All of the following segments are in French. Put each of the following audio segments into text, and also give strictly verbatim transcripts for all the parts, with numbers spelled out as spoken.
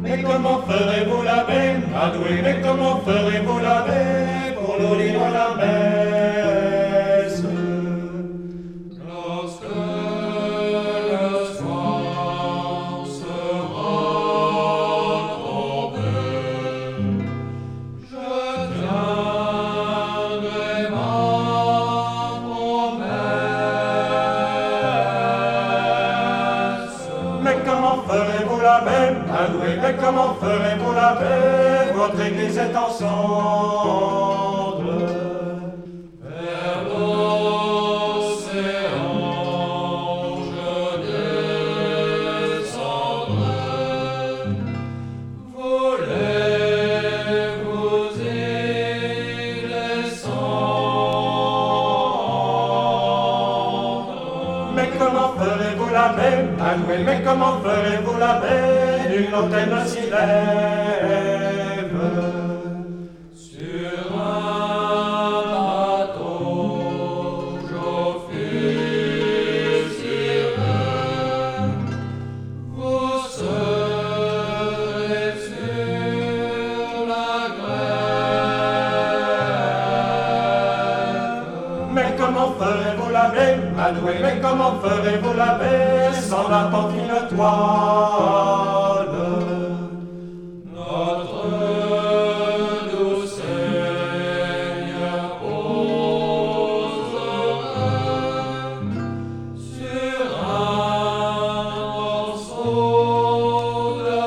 Mais comment ferez-vous la baie, Adoué, mais comment ferez-vous la baie pour nous lire la messe? Lorsque le soir sera tombé, je tiendrai ma promesse. Mais comment ferez-vous la baie, Adoué, mais comment ferez-vous la baie? Votre église est en cendres. Vers l'océan je descendrai. Voulez-vous y descendre? Mais comment ferez-vous la baie, Adoué, mais comment ferez-vous la baie? Une antenne s'y lève. Sur un bateau j'officierai, vous serez sur la grève. Mais comment ferez-vous la baie, Adoué, mais comment ferez-vous la baie sans la pamphile toile? Notre doux Seigneur poserait sur un morceau de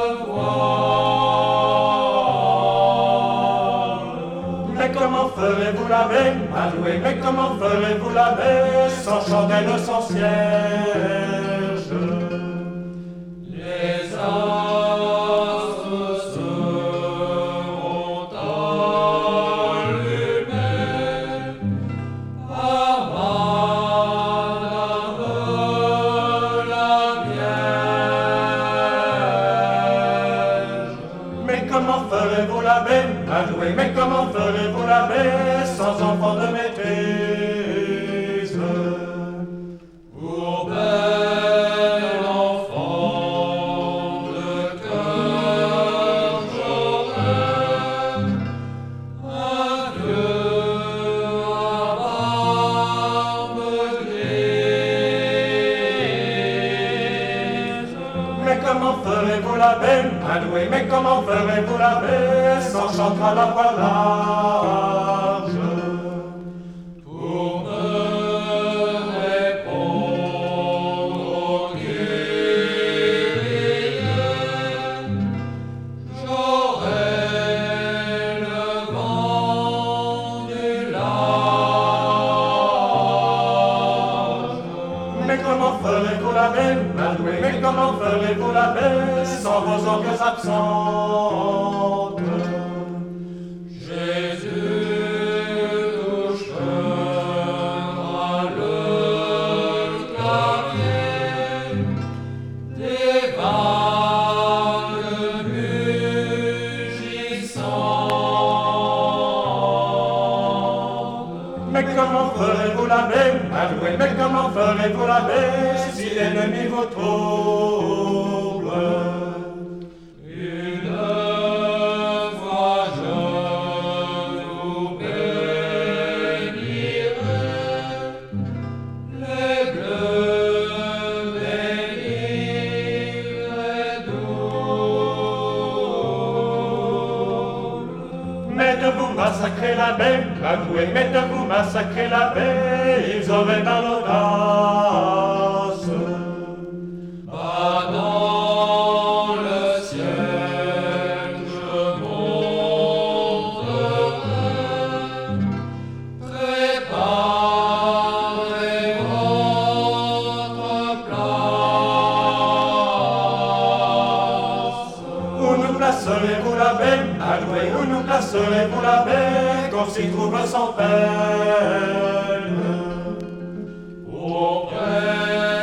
voile. Mais comment ferez-vous la baie, Adoué, mais comment ferez-vous la baie sans chandelle, sans cierge? Les astres seront allumés par Madame la Vierge. Mais comment ferez-vous la baie, Adoué, mais comment ferez-vous la baie sans enfant de maîtrise? Pour bel enfant de cœur j'aurai un vieux à barbe grise. Mais comment ferez-vous la baie, Adoué, mais comment ferez-vous la baie sans chanter à la voix large? Pour me répondre au Kyrie, j'aurai le vent du large. Mais comment ferez-vous la baie, Adoué, mais comment ferez-vous la baie sans vos orgues absentes? Jésus touchera le clavier des vagues mugissantes. Mais comment ferez-vous la baie, Adoué, mais comment ferez-vous la baie si l'ennemi vous trouble? Une fois je vous bénirai, les bleus bénirent et doubles. Mais de vous massacrer la baie, Adoué, mais de vous massacrer la baie, ils auraient dans l'audace. Pas dans le ciel je monterai, préparez votre place. Où nous placerez-vous la baie, Adoué, où nous placerez-vous la baie, qu'on s'y trouve sans peine? Auprès